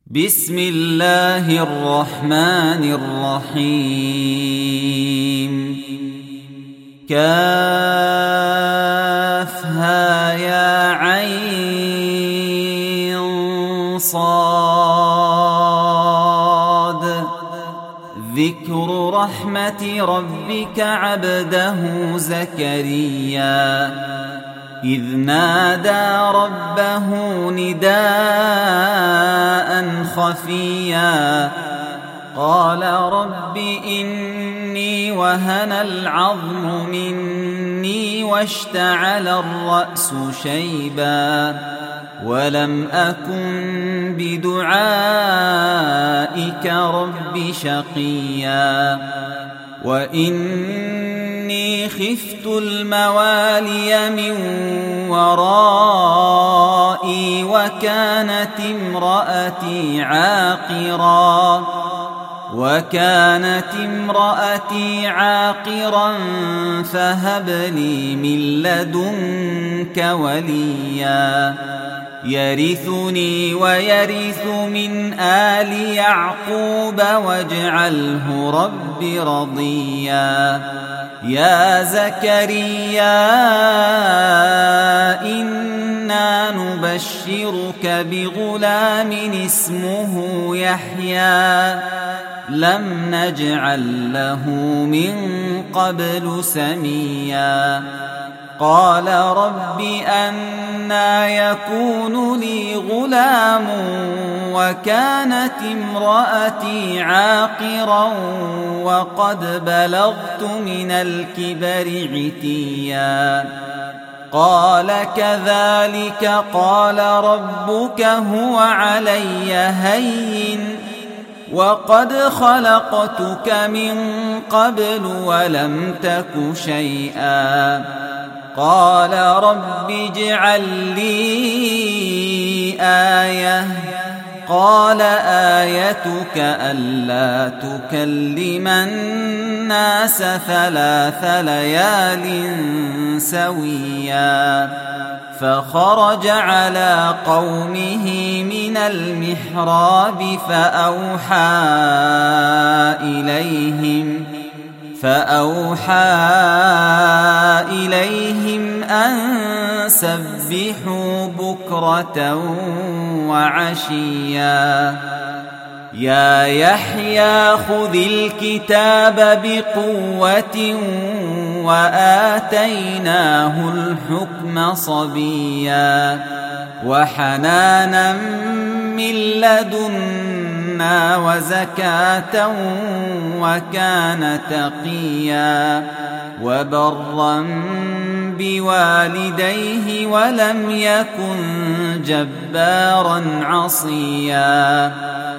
بسم الله الرحمن الرحيم كافها يا عين صاد ذكر رحمة ربك عبده زكريا إذ نادى ربه نداء خفيا قال رب إني وهن العظم مني واشتعل الرأس شيبا ولم أكن بدعائك رب شقيا وإني خفت الموالي من ورائي وكانت امرأتي عاقرا فهب لي من لدنك وليا يرثني ويرث من آل يعقوب واجعله رب رضيا يا زكريا إنا نبشرك بغلام اسمه يحيى لم نجعل له من قبل سميا قال رب أنى يكون لي غلام وكانت امرأتي عاقرا وقد بلغت من الكبر عتيا قال كذلك قال ربك هو علي هين وقد خلقتك من قبل ولم تك شيئا قال رب اجعل لي آية قال آيتك ألا تكلم الناس 3 ليال سويا فخرج على قومه من المحراب فأوحى إليهم أن سبحوا بكرة وعشيا يا يحيى خذ الكتاب بقوة وآتيناه الحكم صبيا وحنانا من لدنا وزكاة وكان تقيا وبرا بوالديه ولم يكن جبارا عصيا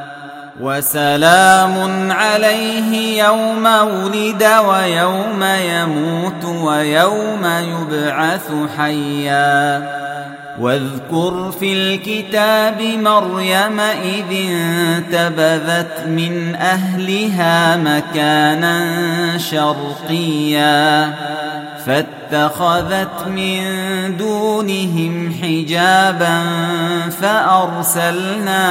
وسلام عليه يوم ولد ويوم يموت ويوم يبعث حيا واذكر في الكتاب مريم إذ انتبذت من أهلها مكانا شرقيا فاتخذت من دونهم حجابا فأرسلنا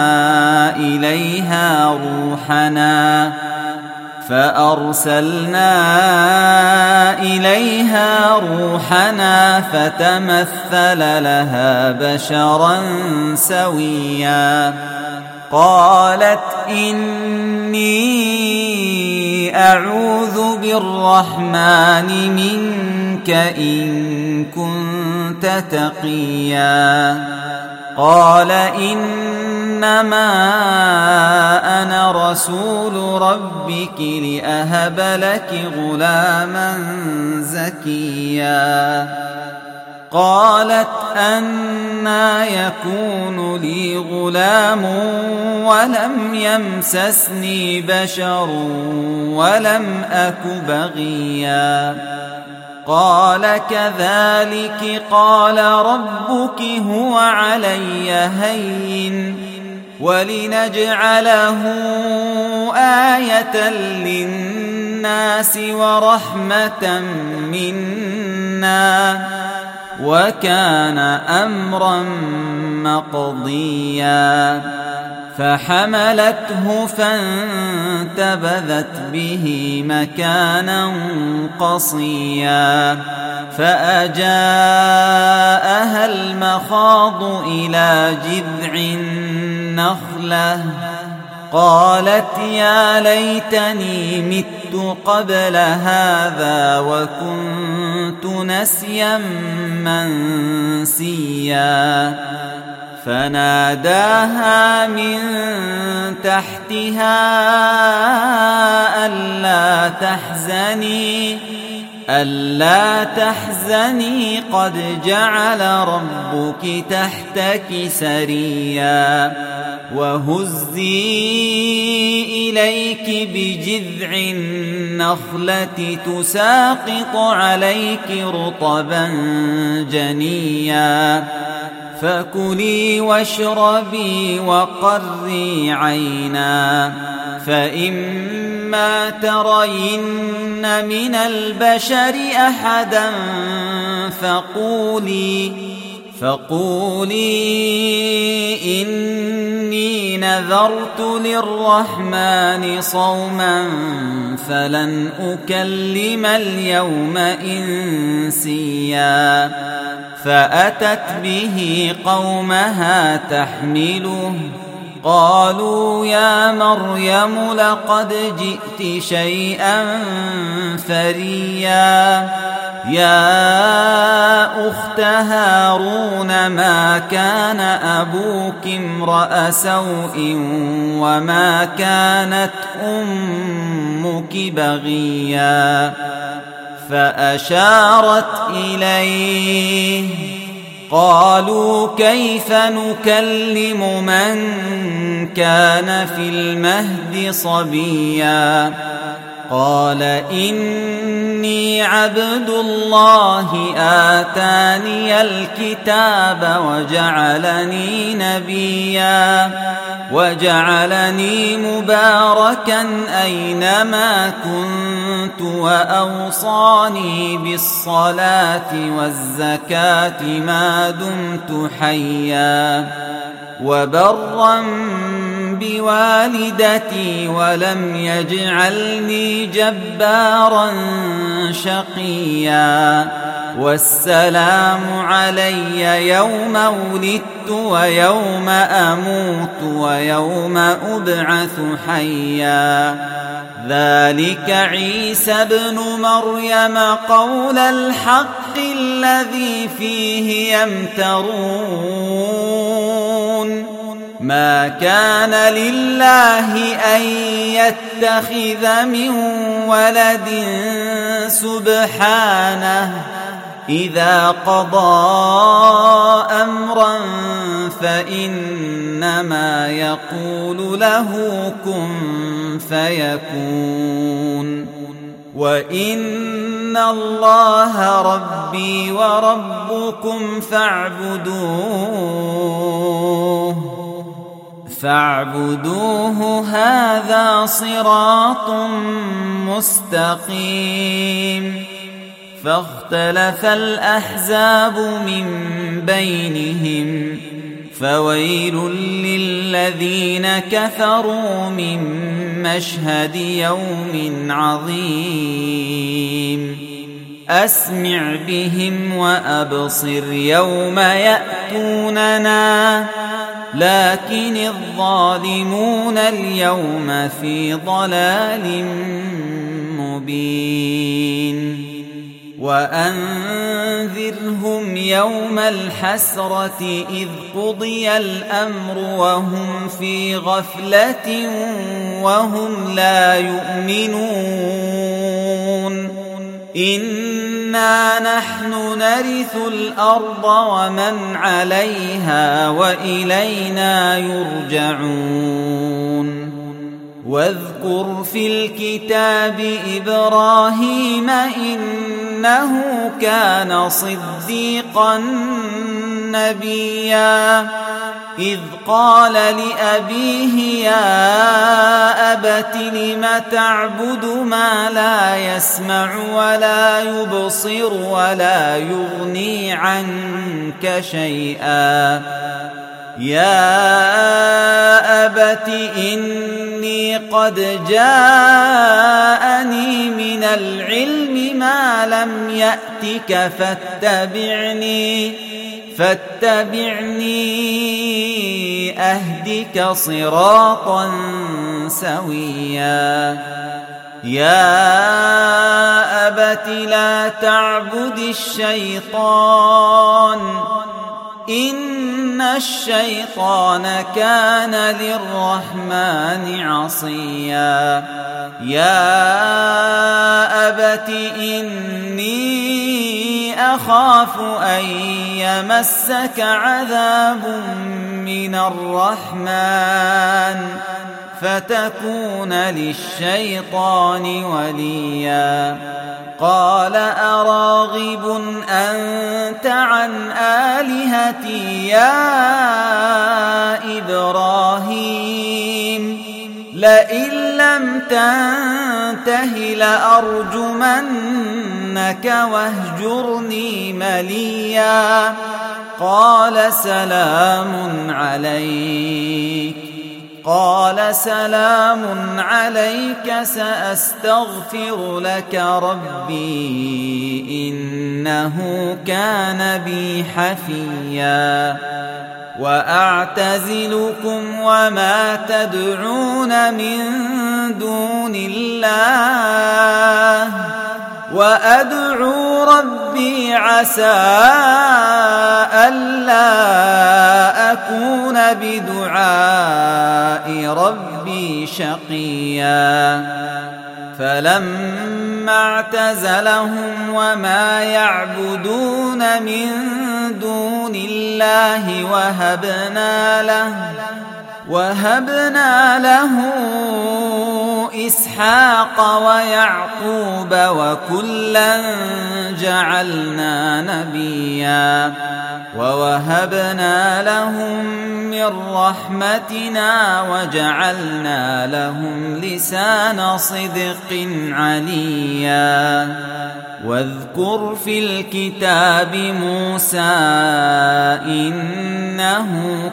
إليها روحنا فتمثل لها بشرا سويا قالت إني أعوذ بالرحمن منك إن كنت تقيا قال إنما أنا رسول ربك لأهب لك غلاما زكيا قالت أنى يكون لي غلام ولم يمسسني بشر ولم أك بغيا قال كذلك قال ربك هو علي هين ولنجعله آية للناس ورحمة منا وكان أمرا مقضيا فحملته فانتبذت به مكانا قصيا فأجاءها المخاض إلى جذع النخلة قالت يا ليتني مت قبل هذا وكنت نسيا منسيا فناداها من تحتها ألا تحزني قد جعل ربك تحتك سريا وهزي إليك بجذع النخلة تساقط عليك رطبا جنيا فكلي واشربي وقري عينا فإما ترين من البشر أحدا فقولي إني نذرت للرحمن صوما فلن أكلم اليوم إنسيا فأتت به قومها تحمله قالوا يا مريم لقد جئت شيئا فريا يا أخت هارون ما كان أبوك امرأ سوء وما كانت أمك بغيا فأشارت إليه قالوا كيف نكلم من كان في المهد صبيا قال إني عبد الله آتاني الكتاب وجعلني نبيا وجعلني مباركا أينما كنت وأوصاني بالصلاة والزكاة ما دمت حيا وبرا بوالدتي ولم يجعلني جبارا شقيا والسلام علي يوم ولدت ويوم أموت ويوم أبعث حيا ذلك عيسى ابن مريم قول الحق الذي فيه يمترون ما كان لله أن يتخذ من ولد سبحانه إذا قضى أمرا فإنما يقول له كن فيكون وإن الله ربي وربكم فاعبدوه هذا صراط مستقيم فاختلف الأحزاب من بينهم فويل للذين كفروا من مشهد يوم عظيم أسمع بهم وأبصر يوم يأتوننا لكن الظالمون اليوم في ضلال مبين وأنذرهم يوم الحسرة إذ قضي الأمر وهم في غفلة وهم لا يؤمنون إنا نحن نرث الأرض ومن عليها وإلينا يرجعون واذكر في الكتاب إبراهيم إنه كان صديقا نبيا إذ قال لأبيه يا أبت لم تعبد ما لا يسمع ولا يبصر ولا يغني عنك شيئا يا أبت إني قد جاءني من العلم ما لم يأتك فاتبعني أهدك صراطا سويا يا أبت لا تعبد الشيطان إن الشيطان كان للرحمن عصيا يا أبت إني أخاف أن يمسك عذاب من الرحمن فتكون للشيطان وليا قال أراغب أنت عن آلهتي يا إبراهيم لئن لم تنته لأرجمنك واهجرني مليا قال سلام عليك سأستغفر لك ربي إنه كان بي حفيا وأعتزلكم وما تدعون من دون الله وأدعو ربي عسى ألا أكون بدعاء ربي شقيا فلما اعتزلهم وما يعبدون من دون الله وهبنا له إسحاق ويعقوب وكلا جعلنا نبيا ووهبنا لهم من رحمتنا وجعلنا لهم لسان صدق عليا واذكر في الكتاب موسى إنه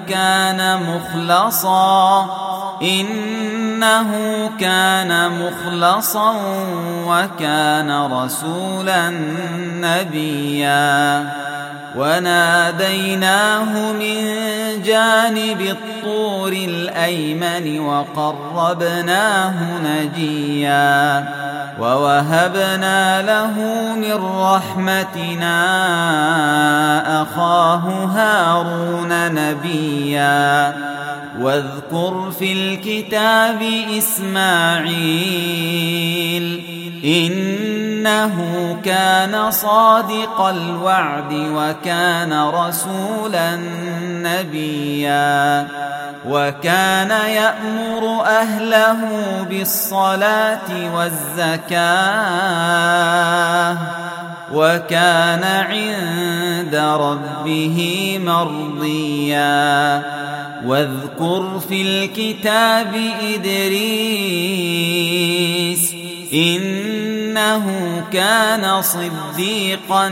كان مخلصا وكان رسولا نبيا وناديناه من جانب الطور الأيمن وقربناه نجيا ووهبنا له من رحمتنا أخاه هارون نبيا واذكر في الكتاب إسماعيل إنه كان صادق الوعد وكان رسولا نبيا وكان يأمر أهله بالصلاة والزكاة وكان عند ربه مرضيا واذكر في الكتاب إدريس إنه كان صديقا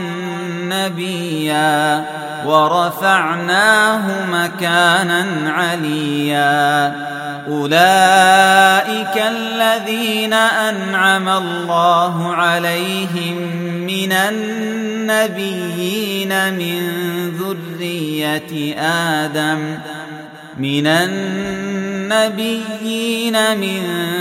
نبيا ورفعناه مكانا عليا أولئك الذين أنعم الله عليهم من النبيين من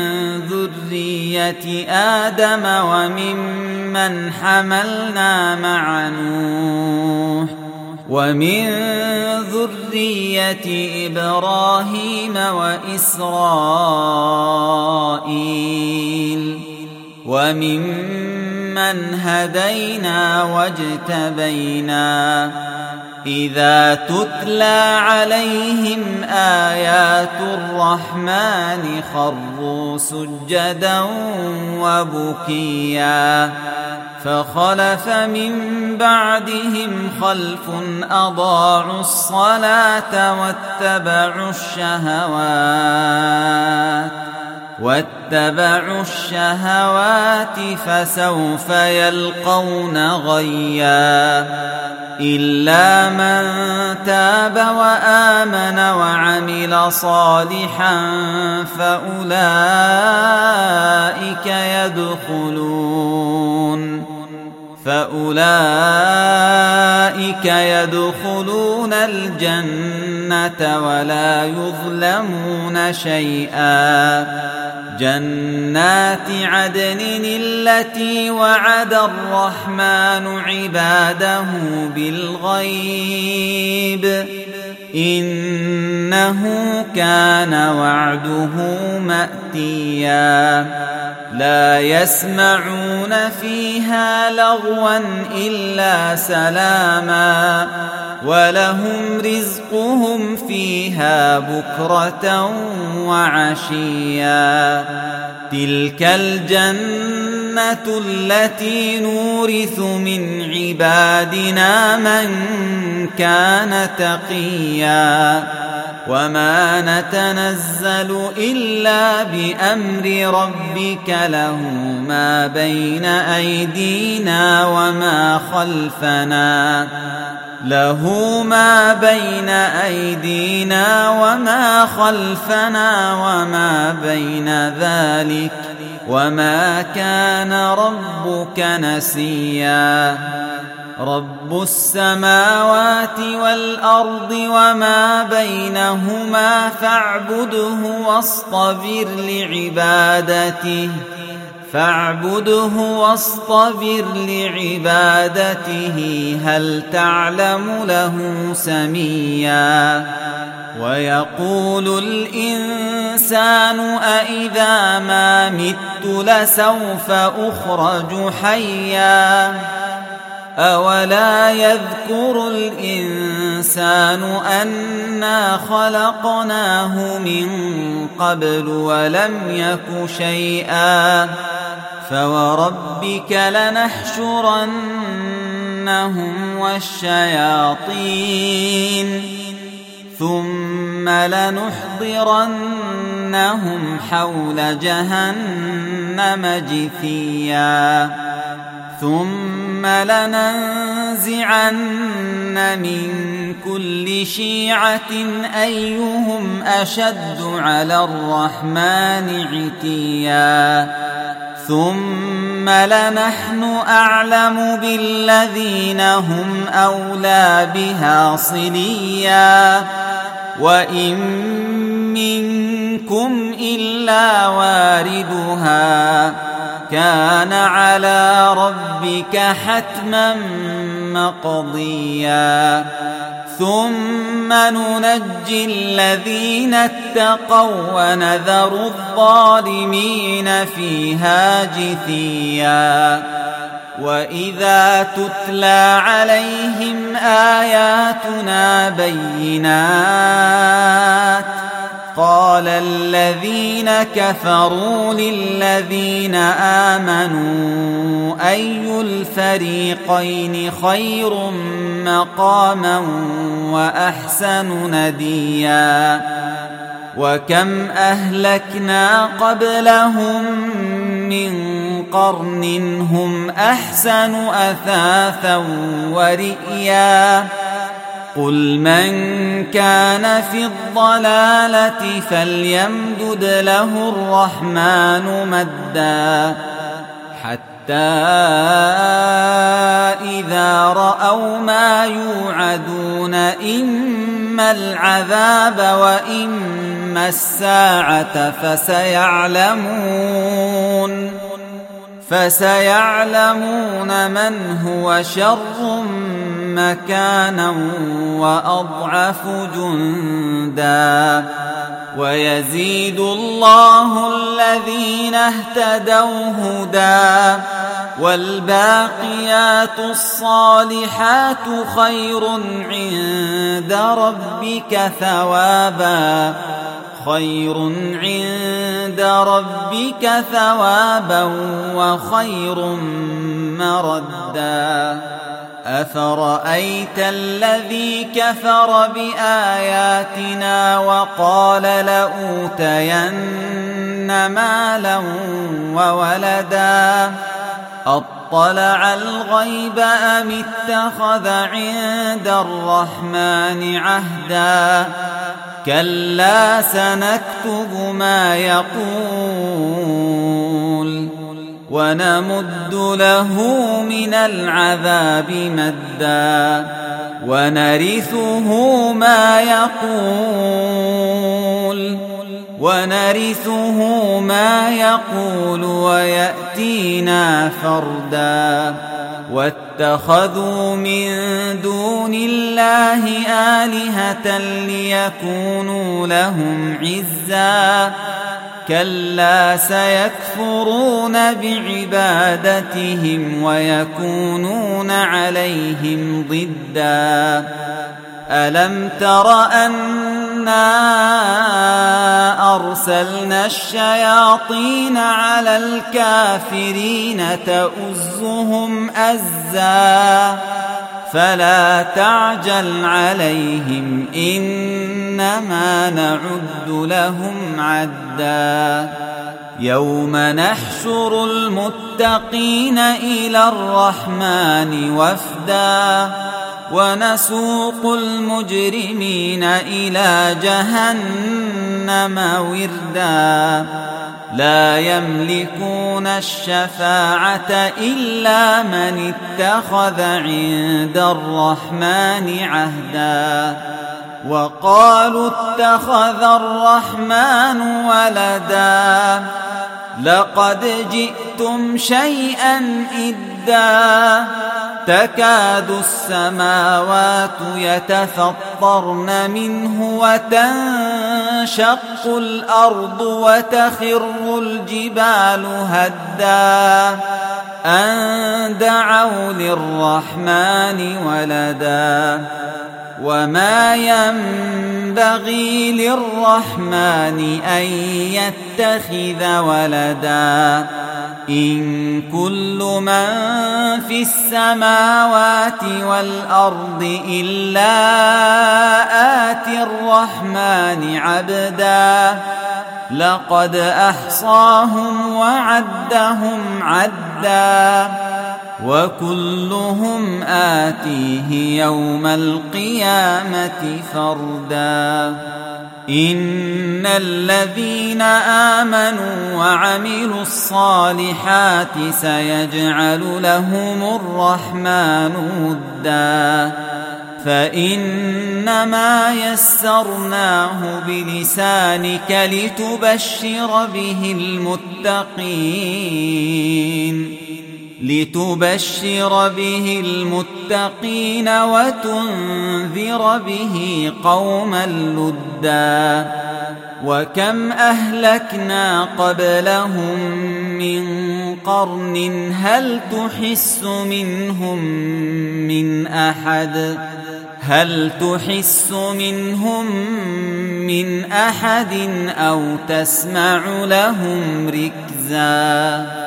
ذرية آدم وممن حملنا مع نوح ومن ذرية إبراهيم وإسرائيل وممن هدينا واجتبينا إذا تتلى عليهم آيات الرحمن خروا سجدا وبكيا فخلف من بعدهم خلف أضاعوا الصلاة واتبعوا واتبعوا الشهوات فسوف يلقون غيا إلا من تاب وآمن وعمل صالحا فأولئك يدخلون الجنة ولا يظلمون شيئا جنات عدن التي وعد الرحمن عباده بالغيب إنه كان وعده مأتيا لا يسمعون فيها لغوا إلا سلاما ولهم رزقهم فيها بكرة وعشيا تلك الجنة التي نورث من عبادنا من كان تقيا وما نتنزل إلا بأمر ربك له ما بين أيدينا وما خلفنا وما بين ذلك وما كان ربك نسيا رب السماوات والأرض وما بينهما فاعبده واصطبر لعبادته هل تعلم له سميا ويقول الإنسان أإذا ما مت لسوف أخرج حيا أولا يذكر الإنسان أنا خلقناه من قبل ولم يك شيئا فوربك لنحشرنهم والشياطين ثم لنحضرنهم حول جهنم جثيا ثم لننزعن من كل شيعة أيهم أشد على الرحمن عتيا ثم لنحن أعلم بالذين هم أولى بها صليا وإن منكم إلا واردها كان على ربك حتما مقضيا ثم ننجي الذين اتقوا ونذر الظالمين فيها جثيا وإذا تتلى عليهم آياتنا بينات قال الذين كفروا للذين آمنوا أي الفريقين خير مقاما وأحسن نديا وكم أهلكنا قبلهم من قرن هم أحسن أثاثا ورئيا قل من كان في الضلالة فليمدد له الرحمن مدا حتى إذا رأوا ما يوعدون إما العذاب وإما الساعة فسيعلمون من هو شر مكانا وأضعف جندا ويزيد الله الذين اهتدوا هدى والباقيات الصالحات خير عند ربك ثوابا وخير مردا أفرأيت الذي كفر بآياتنا وقال لأوتين مالا وولدا أطلع الغيب أم اتخذ عند الرحمن عهدا كلا سنكتب ما يقول ونمد له من العذاب مدا ونرثه ما يقول ويأتينا فردا واتخذوا من دون الله آلهة ليكونوا لهم عزا كلا سيكفرون بعبادتهم ويكونون عليهم ضدا ألم تر أنا أرسلنا الشياطين على الكافرين تؤزهم أزا فلا تعجل عليهم إنما نعد لهم عدا يوم نحشر المتقين إلى الرحمن وفدا ونسوق المجرمين إلى جهنم وردا لا يملكون الشفاعة إلا من اتخذ عند الرحمن عهدا وقالوا اتخذ الرحمن ولدا لقد جئتم شيئا إدا تكاد السماوات يتفطرن منه وتنشق الأرض وتخر الجبال هدا أن دعوا للرحمن ولدا وما ينبغي للرحمن أن يتخذ ولدا إن كل من في السماوات والأرض إلا آتي الرحمن عبدا لقد أحصاهم وعدهم عدا وكلهم آتيه يوم القيامة فردا إن الذين آمنوا وعملوا الصالحات سيجعل لهم الرحمن ودا فإنما يسرناه بلسانك لتبشر به المتقين وتنذر به قوما لدا وكم أهلكنا قبلهم من قرن هل تحس منهم من أحد أو تسمع لهم ركزا